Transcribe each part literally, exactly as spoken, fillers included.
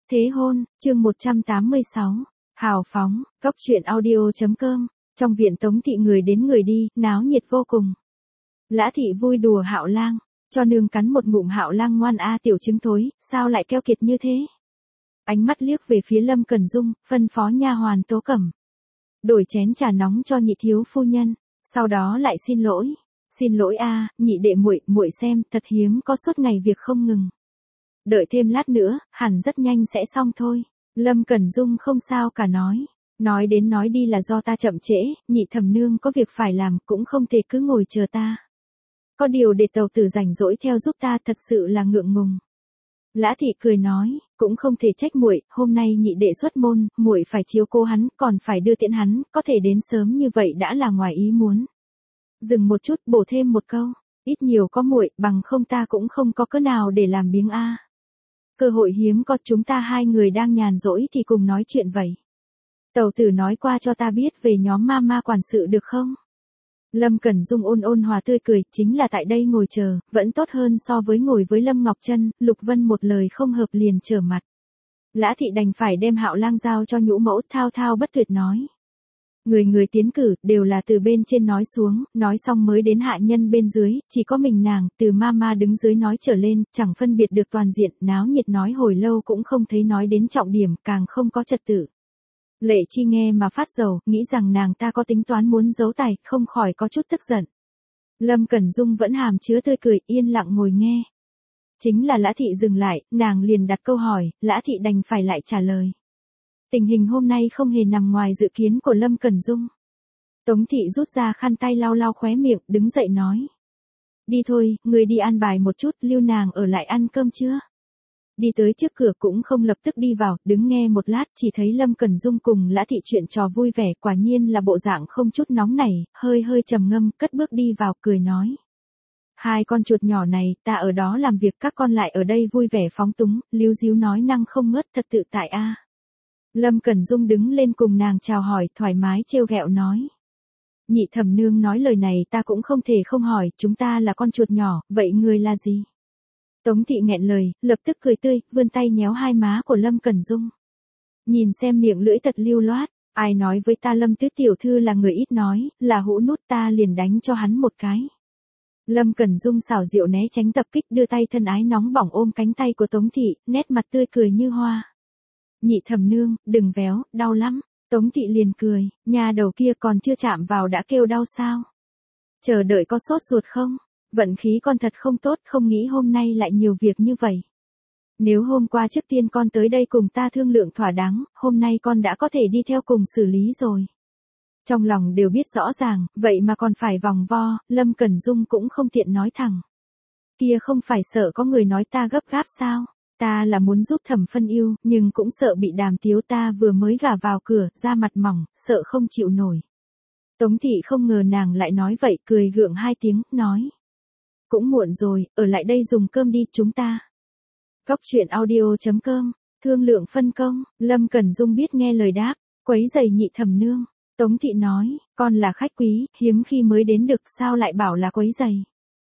Thế hôn, chương một trăm tám mươi sáu. Hào phóng, Cóc truyện audio.com. Trong viện Tống thị người đến người đi, náo nhiệt vô cùng. Lã thị vui đùa Hạo Lang, cho nương cắn một ngụm. Hạo Lang ngoan a tiểu trứng thối, sao lại keo kiệt như thế? Ánh mắt liếc về phía Lâm Cẩn Dung, phân phó nha hoàn Tố Cẩm. Đổi chén trà nóng cho nhị thiếu phu nhân, sau đó lại xin lỗi. Xin lỗi a, nhị đệ muội, muội xem, thật hiếm có suốt ngày việc không ngừng. Đợi thêm lát nữa, hẳn rất nhanh sẽ xong thôi. Lâm Cẩn Dung không sao cả nói. Nói đến nói đi là do ta chậm trễ, nhị thẩm nương có việc phải làm, cũng không thể cứ ngồi chờ ta. Có điều để tàu tử rảnh rỗi theo giúp ta thật sự là ngượng ngùng. Lã thị cười nói, cũng không thể trách muội, hôm nay nhị đệ xuất môn, muội phải chiếu cố hắn, còn phải đưa tiễn hắn, có thể đến sớm như vậy đã là ngoài ý muốn. Dừng một chút, bổ thêm một câu, ít nhiều có muội, bằng không ta cũng không có cớ nào để làm biếng a. Cơ hội hiếm có, chúng ta hai người đang nhàn rỗi thì cùng nói chuyện vậy. Tẩu tử nói qua cho ta biết về nhóm ma ma quản sự được không? Lâm Cẩn Dung ôn ôn hòa tươi cười, chính là tại đây ngồi chờ, vẫn tốt hơn so với ngồi với Lâm Ngọc Trân. Lục Vân một lời không hợp liền trở mặt. Lã thị đành phải đem Hạo Lang giao cho nhũ mẫu, thao thao bất tuyệt nói. Người người tiến cử, đều là từ bên trên nói xuống, nói xong mới đến hạ nhân bên dưới, chỉ có mình nàng, từ ma ma đứng dưới nói trở lên, chẳng phân biệt được toàn diện, náo nhiệt nói hồi lâu cũng không thấy nói đến trọng điểm, càng không có trật tự. Lệ Chi nghe mà phát dầu, nghĩ rằng nàng ta có tính toán muốn giấu tài, không khỏi có chút tức giận. Lâm Cẩn Dung vẫn hàm chứa tươi cười, yên lặng ngồi nghe. Chính là Lã thị dừng lại, nàng liền đặt câu hỏi, Lã thị đành phải lại trả lời. Tình hình hôm nay không hề nằm ngoài dự kiến của Lâm Cẩn Dung. Tống thị rút ra khăn tay lau lau khóe miệng, đứng dậy nói. Đi thôi, người đi an bài một chút, lưu nàng ở lại ăn cơm chưa? Đi tới trước cửa cũng không lập tức đi vào, đứng nghe một lát, chỉ thấy Lâm Cẩn Dung cùng Lã thị chuyện trò vui vẻ, quả nhiên là bộ dạng không chút nóng nảy, hơi hơi trầm ngâm, cất bước đi vào, cười nói. Hai con chuột nhỏ này, ta ở đó làm việc, các con lại ở đây vui vẻ phóng túng, líu díu nói năng không ngớt, thật tự tại a. Lâm Cẩn Dung đứng lên cùng nàng chào hỏi, thoải mái trêu ghẹo nói. Nhị thẩm nương nói lời này ta cũng không thể không hỏi, chúng ta là con chuột nhỏ, vậy người là gì? Tống thị nghẹn lời, lập tức cười tươi, vươn tay nhéo hai má của Lâm Cẩn Dung. Nhìn xem miệng lưỡi thật lưu loát, ai nói với ta Lâm tứ tiểu thư là người ít nói, là hũ nút, ta liền đánh cho hắn một cái. Lâm Cẩn Dung xảo diệu né tránh tập kích, đưa tay thân ái nóng bỏng ôm cánh tay của Tống thị, nét mặt tươi cười như hoa. Nhị thẩm nương, đừng véo, đau lắm. Tống thị liền cười, nhà đầu kia còn chưa chạm vào đã kêu đau sao? Chờ đợi có sốt ruột không? Vận khí con thật không tốt, không nghĩ hôm nay lại nhiều việc như vậy. Nếu hôm qua trước tiên con tới đây cùng ta thương lượng thỏa đáng, hôm nay con đã có thể đi theo cùng xử lý rồi. Trong lòng đều biết rõ ràng, vậy mà còn phải vòng vo, Lâm Cẩn Dung cũng không tiện nói thẳng. Kia không phải sợ có người nói ta gấp gáp sao? Ta là muốn giúp Thẩm Phân yêu, nhưng cũng sợ bị Đàm Tiếu ta vừa mới gả vào cửa, da mặt mỏng, sợ không chịu nổi. Tống thị không ngờ nàng lại nói vậy, cười gượng hai tiếng, nói. Cũng muộn rồi, ở lại đây dùng cơm đi, chúng ta. Cóc truyện audio.com, thương lượng phân công, Lâm Cẩn Dung biết nghe lời đáp, quấy giày nhị thẩm nương. Tống thị nói, con là khách quý, hiếm khi mới đến được, sao lại bảo là quấy giày.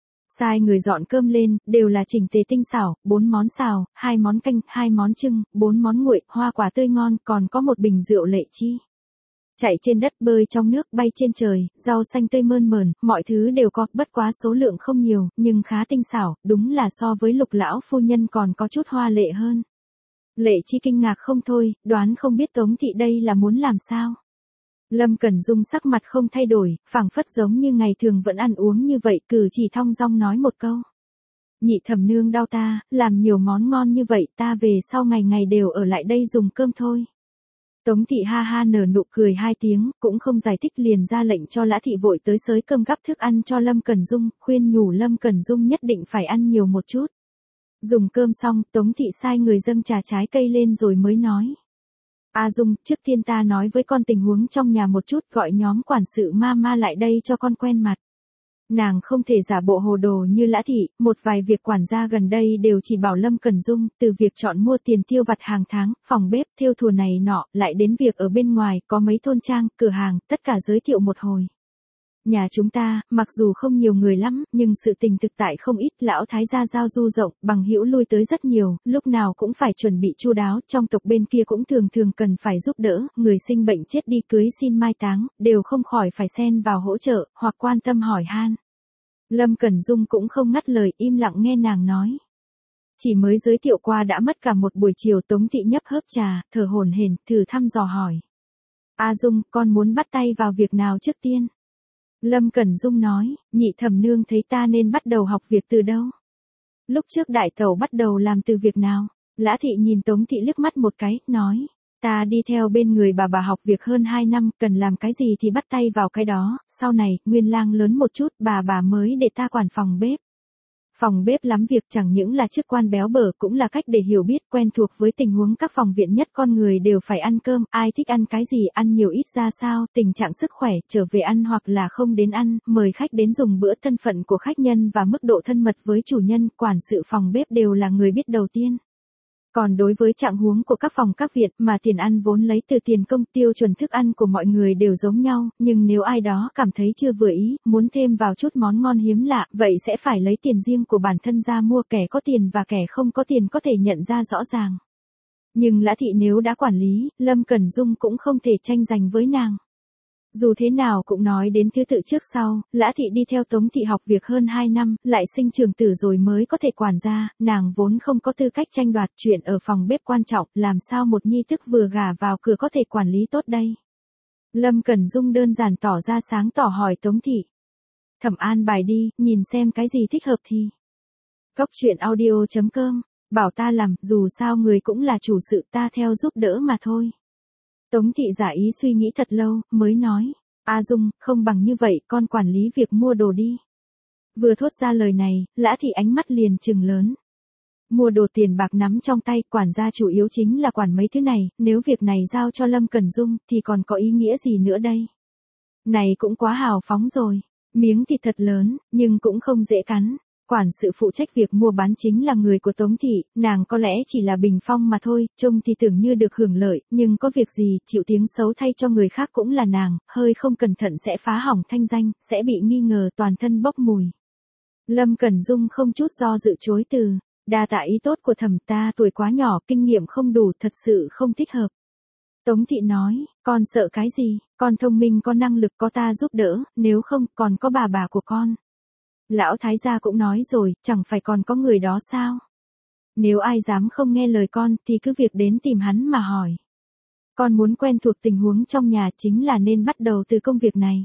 Sai người dọn cơm lên, đều là chỉnh tề tinh xảo, bốn món xào, hai món canh, hai món trưng, bốn món nguội, hoa quả tươi ngon, còn có một bình rượu Lệ Chi. Chạy trên đất, bơi trong nước, bay trên trời, rau xanh tươi mơn mởn, mọi thứ đều có, bất quá số lượng không nhiều, nhưng khá tinh xảo, đúng là so với Lục lão phu nhân còn có chút hoa lệ hơn. Lệ Chi kinh ngạc không thôi, đoán không biết Tống thị đây là muốn làm sao. Lâm Cẩn Dung sắc mặt không thay đổi, phảng phất giống như ngày thường vẫn ăn uống như vậy, cử chỉ thong dong nói một câu. Nhị thẩm nương đau ta, làm nhiều món ngon như vậy, ta về sau ngày ngày đều ở lại đây dùng cơm thôi. Tống thị ha ha nở nụ cười hai tiếng, cũng không giải thích, liền ra lệnh cho Lã thị vội tới xới cơm gắp thức ăn cho Lâm Cẩn Dung, khuyên nhủ Lâm Cẩn Dung nhất định phải ăn nhiều một chút. Dùng cơm xong, Tống thị sai người dâng trà trái cây lên rồi mới nói. A Dung, trước tiên ta nói với con tình huống trong nhà một chút, gọi nhóm quản sự ma ma lại đây cho con quen mặt. Nàng không thể giả bộ hồ đồ như Lã thị, một vài việc quản gia gần đây đều chỉ bảo Lâm Cẩn Dung, từ việc chọn mua tiền tiêu vặt hàng tháng, phòng bếp, thêu thùa này nọ, lại đến việc ở bên ngoài, có mấy thôn trang, cửa hàng, tất cả giới thiệu một hồi. nhà chúng ta, mặc dù không nhiều người lắm, nhưng sự tình thực tại không ít, lão thái gia giao du rộng, bằng hữu lui tới rất nhiều, lúc nào cũng phải chuẩn bị chu đáo, trong tộc bên kia cũng thường thường cần phải giúp đỡ, người sinh bệnh chết đi cưới xin mai táng, đều không khỏi phải xen vào hỗ trợ, hoặc quan tâm hỏi han. Lâm Cẩn Dung cũng không ngắt lời, im lặng nghe nàng nói. Chỉ mới giới thiệu qua đã mất cả một buổi chiều. Tống Thị nhấp hớp trà, thở hổn hển, thử thăm dò hỏi. A Dung, con muốn bắt tay vào việc nào trước tiên? Lâm Cẩn Dung nói, nhị thẩm nương thấy ta nên bắt đầu học việc từ đâu? Lúc trước đại tẩu bắt đầu làm từ việc nào? Lã Thị nhìn Tống Thị liếc mắt một cái, nói. Ta đi theo bên người bà bà học việc hơn hai năm, cần làm cái gì thì bắt tay vào cái đó, sau này, Nguyên Lang lớn một chút, bà bà mới để ta quản phòng bếp. Phòng bếp lắm việc chẳng những là chức quan béo bở cũng là cách để hiểu biết quen thuộc với tình huống các phòng viện nhất con người đều phải ăn cơm, ai thích ăn cái gì ăn nhiều ít ra sao, tình trạng sức khỏe, trở về ăn hoặc là không đến ăn, mời khách đến dùng bữa, thân phận của khách nhân và mức độ thân mật với chủ nhân, quản sự phòng bếp đều là người biết đầu tiên. Còn đối với trạng huống của các phòng các viện mà tiền ăn vốn lấy từ tiền công, tiêu chuẩn thức ăn của mọi người đều giống nhau, nhưng nếu ai đó cảm thấy chưa vừa ý, muốn thêm vào chút món ngon hiếm lạ, vậy sẽ phải lấy tiền riêng của bản thân ra mua, kẻ có tiền và kẻ không có tiền có thể nhận ra rõ ràng. Nhưng Lã Thị nếu đã quản lý, Lâm Cẩn Dung cũng không thể tranh giành với nàng. Dù thế nào cũng nói đến thứ tự trước sau, Lã Thị đi theo Tống Thị học việc hơn hai năm, lại sinh trường tử rồi mới có thể quản gia, nàng vốn không có tư cách tranh đoạt chuyện ở phòng bếp quan trọng, làm sao một nhi tức vừa gả vào cửa có thể quản lý tốt đây. Lâm Cẩn Dung đơn giản tỏ ra sáng tỏ hỏi Tống Thị. Thẩm an bài đi, nhìn xem cái gì thích hợp thì. Cốc truyện audio chấm com, bảo ta làm, dù sao người cũng là chủ sự, ta theo giúp đỡ mà thôi. Tống Thị giả ý suy nghĩ thật lâu, mới nói, A Dung, không bằng như vậy, con quản lý việc mua đồ đi. Vừa thốt ra lời này, Lã Thị ánh mắt liền trừng lớn. Mua đồ tiền bạc nắm trong tay, quản gia chủ yếu chính là quản mấy thứ này, nếu việc này giao cho Lâm Cẩn Dung, thì còn có ý nghĩa gì nữa đây? Này cũng quá hào phóng rồi, miếng thịt thật lớn, nhưng cũng không dễ cắn. Quản sự phụ trách việc mua bán chính là người của Tống Thị, nàng có lẽ chỉ là bình phong mà thôi, trông thì tưởng như được hưởng lợi, nhưng có việc gì, chịu tiếng xấu thay cho người khác cũng là nàng, hơi không cẩn thận sẽ phá hỏng thanh danh, sẽ bị nghi ngờ toàn thân bốc mùi. Lâm Cẩn Dung không chút do dự chối từ, đa tạ ý tốt của thẩm, ta tuổi quá nhỏ, kinh nghiệm không đủ, thật sự không thích hợp. Tống Thị nói, con sợ cái gì, con thông minh có năng lực có ta giúp đỡ, nếu không còn có bà bà của con. Lão thái gia cũng nói rồi, chẳng phải còn có người đó sao? Nếu ai dám không nghe lời con thì cứ việc đến tìm hắn mà hỏi. Con muốn quen thuộc tình huống trong nhà chính là nên bắt đầu từ công việc này.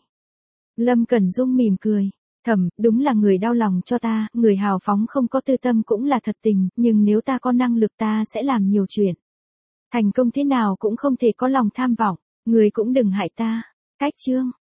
Lâm Cẩn Dung mỉm cười. Thẩm, đúng là người đau lòng cho ta, người hào phóng không có tư tâm cũng là thật tình, nhưng nếu ta có năng lực ta sẽ làm nhiều chuyện. Thành công thế nào cũng không thể có lòng tham vọng, người cũng đừng hại ta. Cách chương.